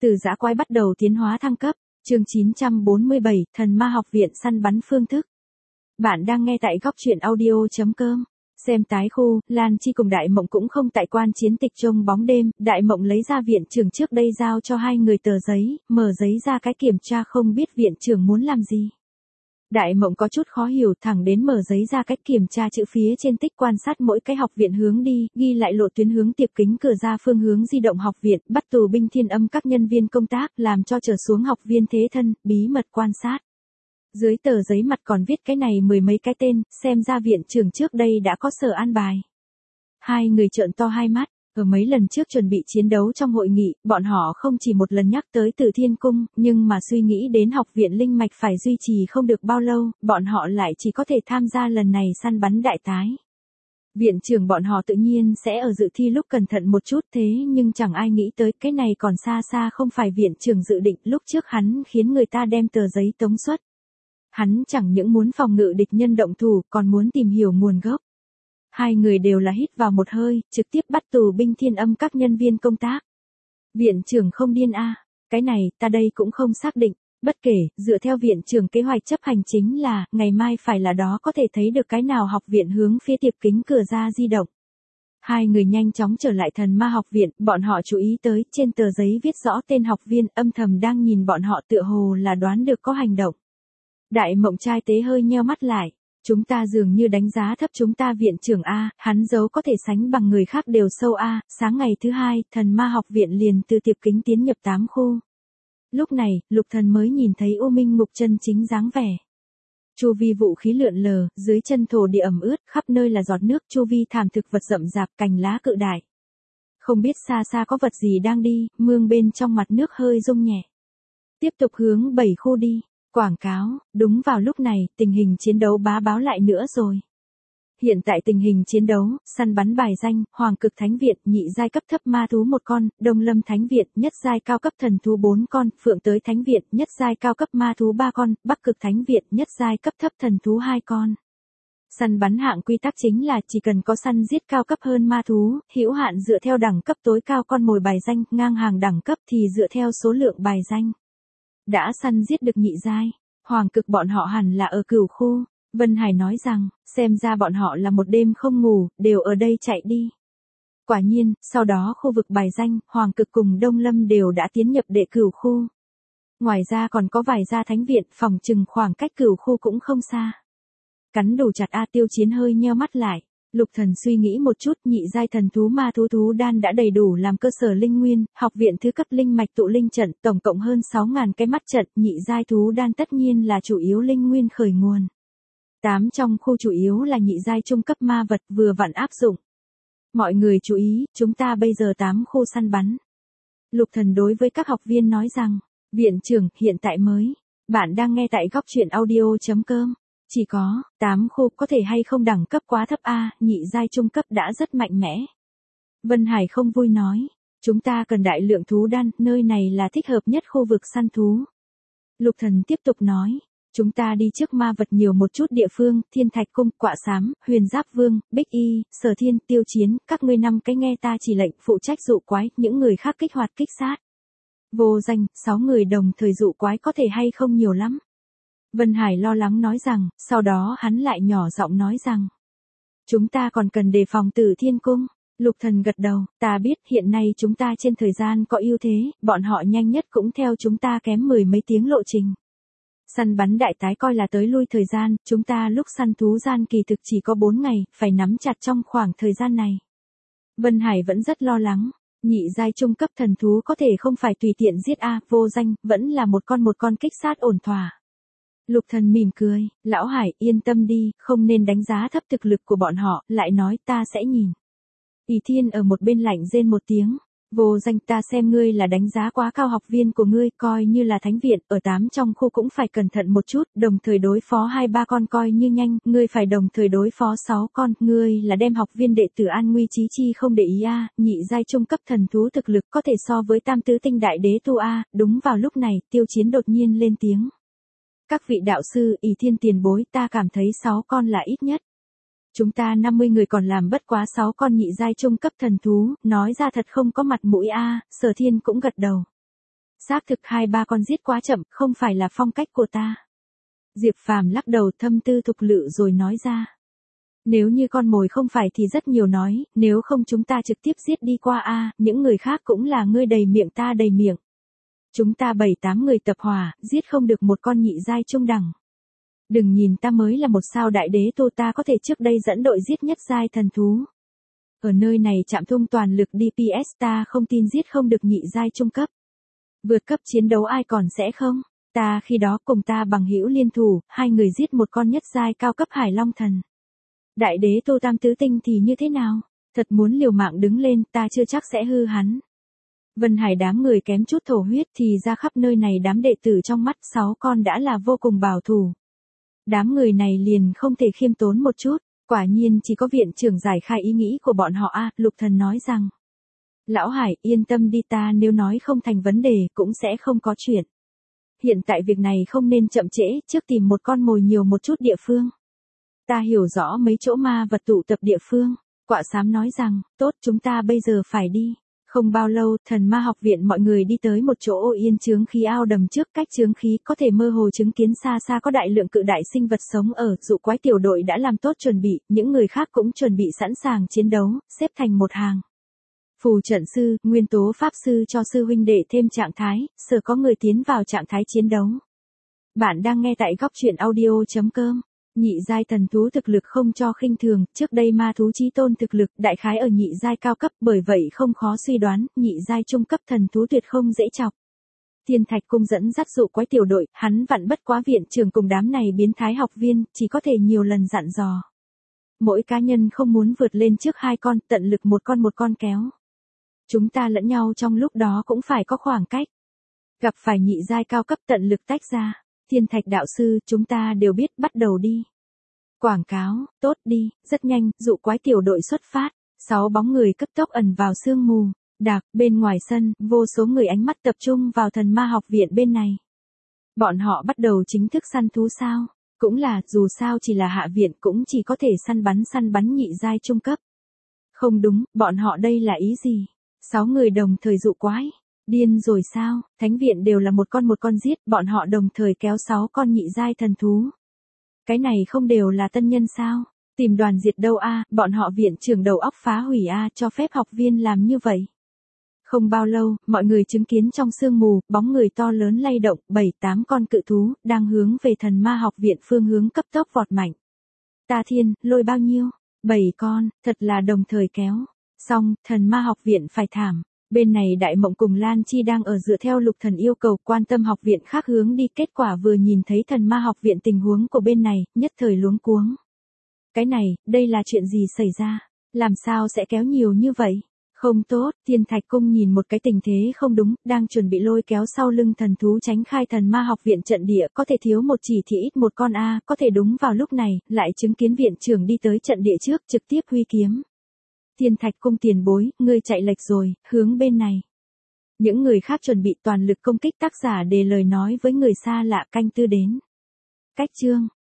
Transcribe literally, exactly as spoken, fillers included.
Từ dã quái bắt đầu tiến hóa thăng cấp, chương chín trăm bốn mươi bảy, Thần Ma học viện săn bắn phương thức. Bạn đang nghe tại góc truyện audio chấm com. Xem tái khu, Lan Chi cùng Đại Mộng cũng không tại quan chiến tịch trông bóng đêm, Đại Mộng lấy ra viện trưởng trước đây giao cho hai người tờ giấy, mở giấy ra cái kiểm tra không biết viện trưởng muốn làm gì. Đại Mộng có chút khó hiểu, thẳng đến mở giấy ra cách kiểm tra chữ phía trên tích quan sát mỗi cái học viện hướng đi, ghi lại lộ tuyến hướng tiệp kính cửa ra phương hướng di động học viện, bắt tù binh thiên âm các nhân viên công tác, làm cho trở xuống học viên thế thân, bí mật quan sát. Dưới tờ giấy mặt còn viết cái này mười mấy cái tên, xem ra viện trưởng trước đây đã có sở an bài. Hai người trợn to hai mắt. Ở mấy lần trước chuẩn bị chiến đấu trong hội nghị, bọn họ không chỉ một lần nhắc tới Tử Thiên Cung, nhưng mà suy nghĩ đến học viện linh mạch phải duy trì không được bao lâu, bọn họ lại chỉ có thể tham gia lần này săn bắn đại tái. Viện trưởng bọn họ tự nhiên sẽ ở dự thi lúc cẩn thận một chút, thế nhưng chẳng ai nghĩ tới cái này còn xa xa không phải viện trưởng dự định, lúc trước hắn khiến người ta đem tờ giấy tống xuất. Hắn chẳng những muốn phòng ngự địch nhân động thủ, còn muốn tìm hiểu nguồn gốc. Hai người đều là hít vào một hơi, trực tiếp bắt tù binh thiên âm các nhân viên công tác. Viện trưởng không điên a, à. Cái này, ta đây cũng không xác định, bất kể, dựa theo viện trưởng kế hoạch chấp hành chính là, ngày mai phải là đó có thể thấy được cái nào học viện hướng phía tiệp kính cửa ra di động. Hai người nhanh chóng trở lại Thần Ma học viện, bọn họ chú ý tới, trên tờ giấy viết rõ tên học viên, âm thầm đang nhìn bọn họ tựa hồ là đoán được có hành động. Đại Mộng trai tế hơi nheo mắt lại. Chúng ta dường như đánh giá thấp chúng ta viện trưởng A, hắn giấu có thể sánh bằng người khác đều sâu A, sáng ngày thứ hai, Thần Ma học viện liền từ tiệp kính tiến nhập tám khu. Lúc này, Lục Thần mới nhìn thấy U Minh Ngục chân chính dáng vẻ. Chu vi vũ khí lượn lờ, dưới chân thổ địa ẩm ướt, khắp nơi là giọt nước, chu vi thảm thực vật rậm rạp, cành lá cự đại. Không biết xa xa có vật gì đang đi, mương bên trong mặt nước hơi rung nhẹ. Tiếp tục hướng bảy khu đi. Quảng cáo, đúng vào lúc này, tình hình chiến đấu bá báo lại nữa rồi. Hiện tại tình hình chiến đấu, săn bắn bài danh, Hoàng Cực Thánh Viện, nhị giai cấp thấp ma thú một con, Đông Lâm Thánh Viện, nhất giai cao cấp thần thú bốn con, Phượng Tới Thánh Viện, nhất giai cao cấp ma thú ba con, Bắc Cực Thánh Viện, nhất giai cấp thấp thần thú hai con. Săn bắn hạng quy tắc chính là chỉ cần có săn giết cao cấp hơn ma thú, hữu hạn dựa theo đẳng cấp tối cao con mồi bài danh, ngang hàng đẳng cấp thì dựa theo số lượng bài danh. Đã săn giết được nhị giai, Hoàng Cực bọn họ hẳn là ở cửu khu, Vân Hải nói rằng, xem ra bọn họ là một đêm không ngủ, đều ở đây chạy đi. Quả nhiên, sau đó khu vực bài danh, Hoàng Cực cùng Đông Lâm đều đã tiến nhập đệ cửu khu. Ngoài ra còn có vài gia thánh viện, phòng trừng khoảng cách cửu khu cũng không xa. Cắn đủ chặt A Tiêu Chiến hơi nheo mắt lại. Lục Thần suy nghĩ một chút, nhị giai thần thú ma thú thú đan đã đầy đủ làm cơ sở linh nguyên, học viện thứ cấp linh mạch tụ linh trận, tổng cộng hơn sáu ngàn cái mắt trận, nhị giai thú đan tất nhiên là chủ yếu linh nguyên khởi nguồn. Tám trong khu chủ yếu là nhị giai trung cấp ma vật vừa vặn áp dụng. Mọi người chú ý, chúng ta bây giờ tám khu săn bắn. Lục Thần đối với các học viên nói rằng, viện trưởng, hiện tại mới, bạn đang nghe tại góc truyện audio chấm com. Chỉ có, tám khu có thể hay không đẳng cấp quá thấp A, nhị giai trung cấp đã rất mạnh mẽ. Vân Hải không vui nói, chúng ta cần đại lượng thú đan, nơi này là thích hợp nhất khu vực săn thú. Lục Thần tiếp tục nói, chúng ta đi trước ma vật nhiều một chút địa phương, Thiên Thạch Cung, Quạ Xám, Huyền Giáp Vương, Bích Y, Sở Thiên, Tiêu Chiến, các ngươi năm cái nghe ta chỉ lệnh, phụ trách dụ quái, những người khác kích hoạt kích sát. Vô danh, sáu người đồng thời dụ quái có thể hay không nhiều lắm. Vân Hải lo lắng nói rằng, sau đó hắn lại nhỏ giọng nói rằng, chúng ta còn cần đề phòng Tử Thiên Cung. Lục Thần gật đầu, ta biết hiện nay chúng ta trên thời gian có ưu thế, bọn họ nhanh nhất cũng theo chúng ta kém mười mấy tiếng lộ trình. Săn bắn đại tái coi là tới lui thời gian, chúng ta lúc săn thú gian kỳ thực chỉ có bốn ngày, phải nắm chặt trong khoảng thời gian này. Vân Hải vẫn rất lo lắng. Nhị giai trung cấp thần thú có thể không phải tùy tiện giết A, vô danh, vẫn là một con một con kích sát ổn thỏa. Lục Thần mỉm cười, lão Hải, yên tâm đi, không nên đánh giá thấp thực lực của bọn họ, lại nói ta sẽ nhìn. Ỷ Thiên ở một bên lạnh rên một tiếng, vô danh, ta xem ngươi là đánh giá quá cao học viên của ngươi, coi như là thánh viện, ở tám trong khu cũng phải cẩn thận một chút, đồng thời đối phó hai ba con coi như nhanh, ngươi phải đồng thời đối phó sáu con, ngươi là đem học viên đệ tử an nguy chí chi không để ý A, nhị giai trung cấp thần thú thực lực có thể so với tam tứ tinh đại đế tu A, đúng vào lúc này, Tiêu Chiến đột nhiên lên tiếng. Các vị đạo sư, Ỷ Thiên tiền bối, ta cảm thấy sáu con là ít nhất. Chúng ta năm mươi người còn làm bất quá sáu con nhị giai trung cấp thần thú, nói ra thật không có mặt mũi A, Sở Thiên cũng gật đầu. Xác thực hai ba con giết quá chậm, không phải là phong cách của ta. Diệp Phàm lắc đầu thâm tư thục lự rồi nói ra. Nếu như con mồi không phải thì rất nhiều nói, nếu không chúng ta trực tiếp giết đi qua a, những người khác cũng là ngươi đầy miệng ta đầy miệng. Chúng ta bảy tám người tập hòa, giết không được một con nhị giai trung đẳng. Đừng nhìn ta mới là một sao đại đế tô, ta có thể trước đây dẫn đội giết nhất giai thần thú. Ở nơi này chạm thung toàn lực đê pê ét, ta không tin giết không được nhị giai trung cấp. Vượt cấp chiến đấu ai còn sẽ không? Ta khi đó cùng ta bằng hữu liên thủ, hai người giết một con nhất giai cao cấp hải long thần. Đại đế tô tam tứ tinh thì như thế nào? Thật muốn liều mạng đứng lên, ta chưa chắc sẽ hư hắn. Vân Hải đám người kém chút thổ huyết thì ra khắp nơi này đám đệ tử trong mắt sáu con đã là vô cùng bảo thủ. Đám người này liền không thể khiêm tốn một chút, quả nhiên chỉ có viện trưởng giải khai ý nghĩ của bọn họ a. À, Lục Thần nói rằng. Lão Hải yên tâm đi, ta nếu nói không thành vấn đề cũng sẽ không có chuyện. Hiện tại việc này không nên chậm trễ, trước tìm một con mồi nhiều một chút địa phương. Ta hiểu rõ mấy chỗ ma vật tụ tập địa phương. Quạ xám nói rằng, tốt chúng ta bây giờ phải đi. Không bao lâu, thần ma học viện mọi người đi tới một chỗ yên chướng khí ao đầm trước, cách chướng khí có thể mơ hồ chứng kiến xa xa có đại lượng cự đại sinh vật sống ở, dụ quái tiểu đội đã làm tốt chuẩn bị, những người khác cũng chuẩn bị sẵn sàng chiến đấu, xếp thành một hàng. Phù trận sư, nguyên tố pháp sư cho sư huynh đệ thêm trạng thái, sợ có người tiến vào trạng thái chiến đấu. Bạn đang nghe tại góc truyện audio chấm com. Nhị giai thần thú thực lực không cho khinh thường, trước đây ma thú chí tôn thực lực đại khái ở nhị giai cao cấp, bởi vậy không khó suy đoán, nhị giai trung cấp thần thú tuyệt không dễ chọc. Thiên Thạch Cung dẫn dắt dụ quái tiểu đội, hắn vặn bất quá viện trưởng cùng đám này biến thái học viên, chỉ có thể nhiều lần dặn dò. Mỗi cá nhân không muốn vượt lên trước hai con, tận lực một con một con kéo. Chúng ta lẫn nhau trong lúc đó cũng phải có khoảng cách. Gặp phải nhị giai cao cấp tận lực tách ra. Thiên Thạch đạo sư, chúng ta đều biết, bắt đầu đi. Quảng cáo, tốt đi, rất nhanh, dụ quái tiểu đội xuất phát. Sáu bóng người cấp tốc ẩn vào sương mù. Đạc, bên ngoài sân, vô số người ánh mắt tập trung vào thần ma học viện bên này. Bọn họ bắt đầu chính thức săn thú sao? Cũng là, dù sao chỉ là hạ viện cũng chỉ có thể săn bắn săn bắn nhị giai trung cấp. Không đúng, bọn họ đây là ý gì? Sáu người đồng thời dụ quái. Điên rồi sao, thánh viện đều là một con một con giết, bọn họ đồng thời kéo sáu con nhị giai thần thú. Cái này không đều là tân nhân sao? Tìm đoàn diệt đâu a, à, bọn họ viện trưởng đầu óc phá hủy a, à, cho phép học viên làm như vậy. Không bao lâu, mọi người chứng kiến trong sương mù, bóng người to lớn lay động, bảy tám con cự thú, đang hướng về thần ma học viện phương hướng cấp tốc vọt mạnh. Ta thiên, lôi bao nhiêu? Bảy con, thật là đồng thời kéo. Xong, thần ma học viện phải thảm. Bên này Đại Mộng cùng Lan Chi đang ở dựa theo Lục Thần yêu cầu quan tâm học viện khác hướng đi, kết quả vừa nhìn thấy thần ma học viện tình huống của bên này, nhất thời luống cuống. Cái này, đây là chuyện gì xảy ra? Làm sao sẽ kéo nhiều như vậy? Không tốt, Thiên Thạch Cung nhìn một cái tình thế không đúng, đang chuẩn bị lôi kéo sau lưng thần thú tránh khai thần ma học viện trận địa, có thể thiếu một chỉ thì ít một con a, có thể đúng vào lúc này, lại chứng kiến viện trưởng đi tới trận địa trước, trực tiếp huy kiếm. Thiên Thạch Cung tiền bối, ngươi chạy lệch rồi, hướng bên này. Những người khác chuẩn bị toàn lực công kích, tác giả đề lời nói với người xa lạ canh tư đến. Cách chương,